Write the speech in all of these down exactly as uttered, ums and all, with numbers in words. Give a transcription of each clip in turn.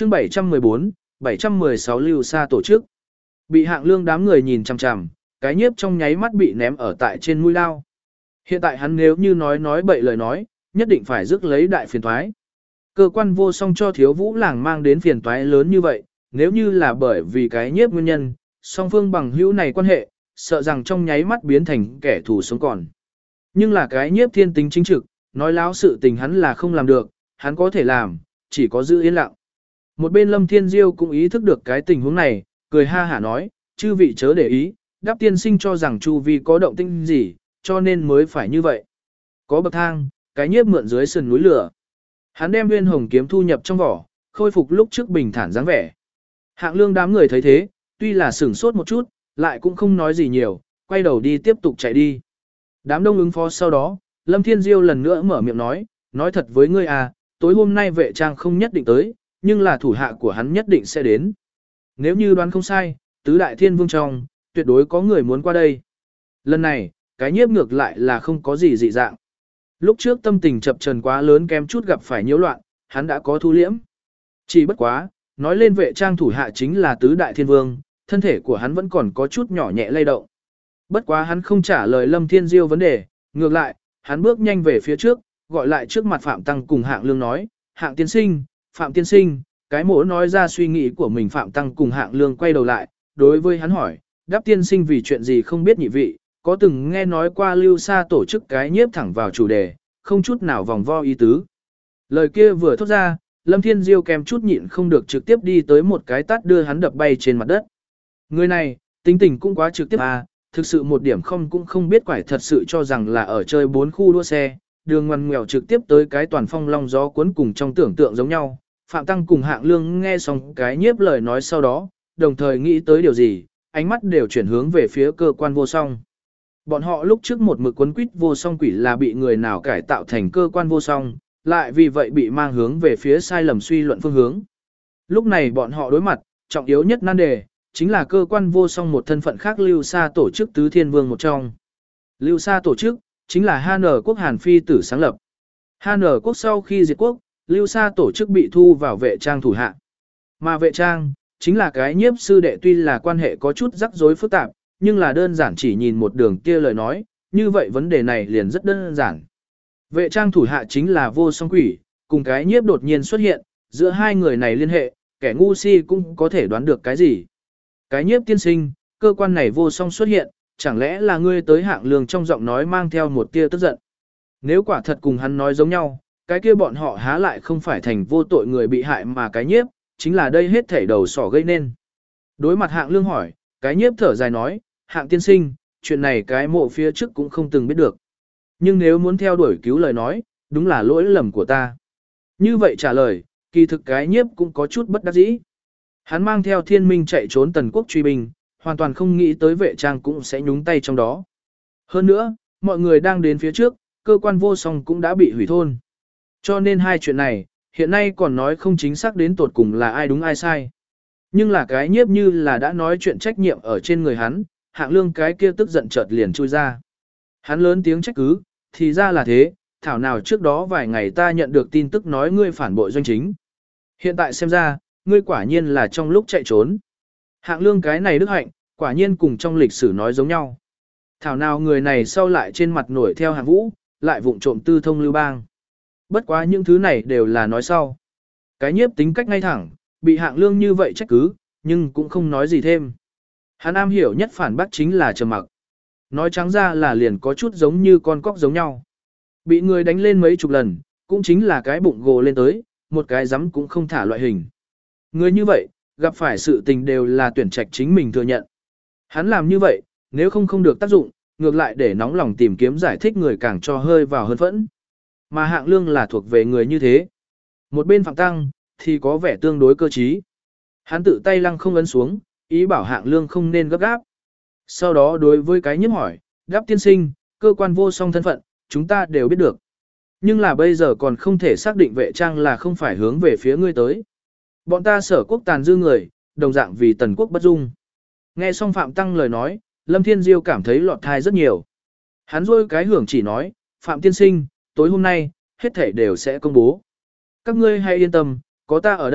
chương bảy trăm mười bốn, bảy trăm mười sáu lưu xa tổ chức. Bị Hạng Lương đám người nhìn chằm chằm, cái nhiếp trong nháy mắt bị ném ở tại trên mũi lao. Hiện tại hắn nếu như nói nói bậy lời nói, nhất định phải rước lấy đại phiền toái. Cơ quan vô song cho thiếu vũ làng mang đến phiền toái lớn như vậy, nếu như là bởi vì cái nhiếp nguyên nhân, song phương bằng hữu này quan hệ, sợ rằng trong nháy mắt biến thành kẻ thù sống còn. Nhưng là cái nhiếp thiên tính chính trực, nói láo sự tình hắn là không làm được, hắn có thể làm, chỉ có giữ yên lặng. Một bên Lâm Thiên Diêu cũng ý thức được cái tình huống này, cười ha hả nói, chư vị chớ để ý, Đáp tiên sinh cho rằng chu vi có động tĩnh gì, cho nên mới phải như vậy. Có bậc thang, cái nhiếp mượn dưới sườn núi lửa. Hắn đem Nguyên Hồng kiếm thu nhập trong vỏ, khôi phục lúc trước bình thản dáng vẻ. Hạng Lương đám người thấy thế, tuy là sửng sốt một chút, lại cũng không nói gì nhiều, quay đầu đi tiếp tục chạy đi. Đám đông ứng phó sau đó, Lâm Thiên Diêu lần nữa mở miệng nói, nói thật với ngươi à, tối hôm nay vệ trang không nhất định tới, nhưng là thủ hạ của hắn nhất định sẽ đến. Nếu như đoán không sai, tứ đại thiên vương trong, tuyệt đối có người muốn qua đây. Lần này, cái nhiếp ngược lại là không có gì dị dạng. Lúc trước tâm tình chập trần quá lớn kém chút gặp phải nhiễu loạn, hắn đã có thu liễm. Chỉ bất quá, nói lên vệ trang thủ hạ chính là tứ đại thiên vương, thân thể của hắn vẫn còn có chút nhỏ nhẹ lay động. Bất quá hắn không trả lời Lâm Thiên Diêu vấn đề, ngược lại, hắn bước nhanh về phía trước, gọi lại trước mặt Phạm Tăng cùng Hạng Lương nói, Hạng tiên sinh, Phạm tiên sinh, cái mỗ nói ra suy nghĩ của mình. Phạm Tăng cùng Hạng Lương quay đầu lại, đối với hắn hỏi, Đáp tiên sinh vì chuyện gì không biết nhị vị, có từng nghe nói qua lưu xa tổ chức cái nhiếp thẳng vào chủ đề, không chút nào vòng vo ý tứ. Lời kia vừa thốt ra, Lâm Thiên Diêu kèm chút nhịn không được trực tiếp đi tới một cái tát đưa hắn đập bay trên mặt đất. Người này, tính tình cũng quá trực tiếp à, thực sự một điểm không cũng không biết quải thật sự cho rằng là ở chơi bốn khu đua xe, đường ngoằn ngoèo trực tiếp tới cái toàn phong long gió cuốn cùng trong tưởng tượng giống nhau. Phạm Tăng cùng Hạng Lương nghe xong cái nhiếp lời nói sau đó, đồng thời nghĩ tới điều gì, ánh mắt đều chuyển hướng về phía cơ quan vô song. Bọn họ lúc trước một mực quấn quýt vô song quỷ là bị người nào cải tạo thành cơ quan vô song, lại vì vậy bị mang hướng về phía sai lầm suy luận phương hướng. Lúc này bọn họ đối mặt, trọng yếu nhất nan đề, chính là cơ quan vô song một thân phận khác lưu xa tổ chức tứ thiên vương một trong. Lưu xa tổ chức, chính là hát en quốc Hàn Phi tử sáng lập. hát en quốc sau khi diệt quốc, lưu xa tổ chức bị thu vào vệ trang thủ hạ. Mà vệ trang, chính là cái nhiếp sư đệ tuy là quan hệ có chút rắc rối phức tạp, nhưng là đơn giản chỉ nhìn một đường kia lời nói, như vậy vấn đề này liền rất đơn giản. Vệ trang thủ hạ chính là vô song quỷ, cùng cái nhiếp đột nhiên xuất hiện, giữa hai người này liên hệ, kẻ ngu si cũng có thể đoán được cái gì. Cái nhiếp tiên sinh, cơ quan này vô song xuất hiện, chẳng lẽ là ngươi tới Hạng Lương trong giọng nói mang theo một tia tức giận. Nếu quả thật cùng hắn nói giống nhau, cái kia bọn họ há lại không phải thành vô tội người bị hại mà cái nhiếp, chính là đây hết thảy đầu sỏ gây nên. Đối mặt Hạng Lương hỏi, cái nhiếp thở dài nói, Hạng tiên sinh, chuyện này cái mộ phía trước cũng không từng biết được. Nhưng nếu muốn theo đuổi cứu lời nói, đúng là lỗi lầm của ta. Như vậy trả lời, kỳ thực cái nhiếp cũng có chút bất đắc dĩ. Hắn mang theo thiên minh chạy trốn tần quốc truy binh, hoàn toàn không nghĩ tới vệ trang cũng sẽ nhúng tay trong đó. Hơn nữa, mọi người đang đến phía trước, cơ quan vô song cũng đã bị hủy thôn. Cho nên hai chuyện này, hiện nay còn nói không chính xác đến tột cùng là ai đúng ai sai. Nhưng là cái nhiếp như là đã nói chuyện trách nhiệm ở trên người hắn, Hạng Lương cái kia tức giận chợt liền chui ra. Hắn lớn tiếng trách cứ, thì ra là thế, thảo nào trước đó vài ngày ta nhận được tin tức nói ngươi phản bội doanh chính. Hiện tại xem ra, ngươi quả nhiên là trong lúc chạy trốn. Hạng Lương cái này đức hạnh, quả nhiên cùng trong lịch sử nói giống nhau. Thảo nào người này sau lại trên mặt nổi theo Hạng Vũ, lại vụng trộm tư thông lưu bang. Bất quá những thứ này đều là nói sau. Cái nhiếp tính cách ngay thẳng, bị Hạng Lương như vậy trách cứ, nhưng cũng không nói gì thêm. Hắn am hiểu nhất phản bác chính là trầm mặc. Nói trắng ra là liền có chút giống như con cóc giống nhau. Bị người đánh lên mấy chục lần, cũng chính là cái bụng gồ lên tới, một cái rắm cũng không thả loại hình. Người như vậy, gặp phải sự tình đều là tuyển trạch chính mình thừa nhận. Hắn làm như vậy, nếu không không được tác dụng, ngược lại để nóng lòng tìm kiếm giải thích người càng cho hơi vào hơn phẫn. Mà Hạng Lương là thuộc về người như thế. Một bên Phạm Tăng, thì có vẻ tương đối cơ trí. Hắn tự tay lăng không ấn xuống, ý bảo Hạng Lương không nên gấp gáp. Sau đó đối với cái nhiếp hỏi, Đáp tiên sinh, cơ quan vô song thân phận, chúng ta đều biết được. Nhưng là bây giờ còn không thể xác định vệ trang là không phải hướng về phía ngươi tới. Bọn ta sở quốc tàn dư người, đồng dạng vì tần quốc bất dung. Nghe xong Phạm Tăng lời nói, Lâm Thiên Diêu cảm thấy lọt thai rất nhiều. Hắn rôi cái hưởng chỉ nói, Phạm tiên sinh, tối hôm nay, hết thảy đều sẽ công bố. Các ngươi hãy yên tâm, có ta ở đây,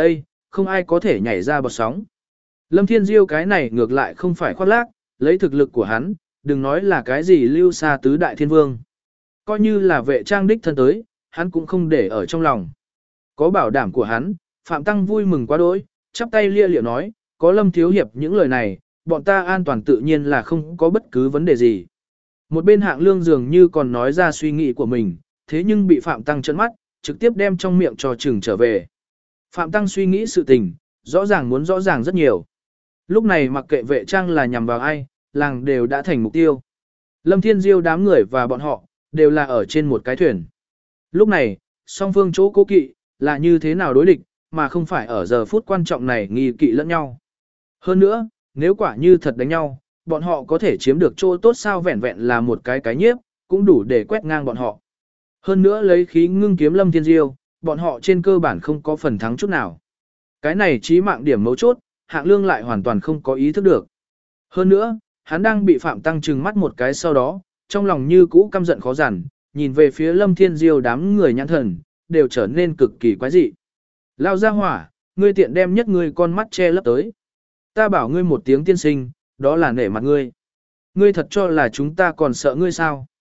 không ai có thể nhảy ra bọt sóng. Lâm Thiên Diêu cái này ngược lại không phải khoác lác, lấy thực lực của hắn, đừng nói là cái gì lưu xa tứ đại thiên vương. Coi như là vệ trang đích thân tới, hắn cũng không để ở trong lòng. Có bảo đảm của hắn, Phạm Tăng vui mừng quá đỗi, chắp tay lia liệu nói, có Lâm Thiếu Hiệp những lời này, bọn ta an toàn tự nhiên là không có bất cứ vấn đề gì. Một bên Hạng Lương dường như còn nói ra suy nghĩ của mình, thế nhưng bị Phạm Tăng trợn mắt, trực tiếp đem trong miệng cho chừng trở về. Phạm Tăng suy nghĩ sự tình, rõ ràng muốn rõ ràng rất nhiều. Lúc này mặc kệ vệ trang là nhằm vào ai, làng đều đã thành mục tiêu. Lâm Thiên Diêu đám người và bọn họ, đều là ở trên một cái thuyền. Lúc này, song phương chỗ cố kỵ, là như thế nào đối địch, mà không phải ở giờ phút quan trọng này nghi kỵ lẫn nhau. Hơn nữa, nếu quả như thật đánh nhau, bọn họ có thể chiếm được chỗ tốt sao vẹn vẹn là một cái cái nhiếp, cũng đủ để quét ngang bọn họ. Hơn nữa lấy khí ngưng kiếm Lâm Thiên Diêu, bọn họ trên cơ bản không có phần thắng chút nào. Cái này chí mạng điểm mấu chốt, Hạng Lương lại hoàn toàn không có ý thức được. Hơn nữa, hắn đang bị Phạm Tăng trừng mắt một cái sau đó, trong lòng như cũ căm giận khó giản, nhìn về phía Lâm Thiên Diêu đám người nhãn thần, đều trở nên cực kỳ quái dị. Lao ra hỏa, ngươi tiện đem nhất ngươi con mắt che lấp tới. Ta bảo ngươi một tiếng tiên sinh, đó là nể mặt ngươi. Ngươi thật cho là chúng ta còn sợ ngươi sao?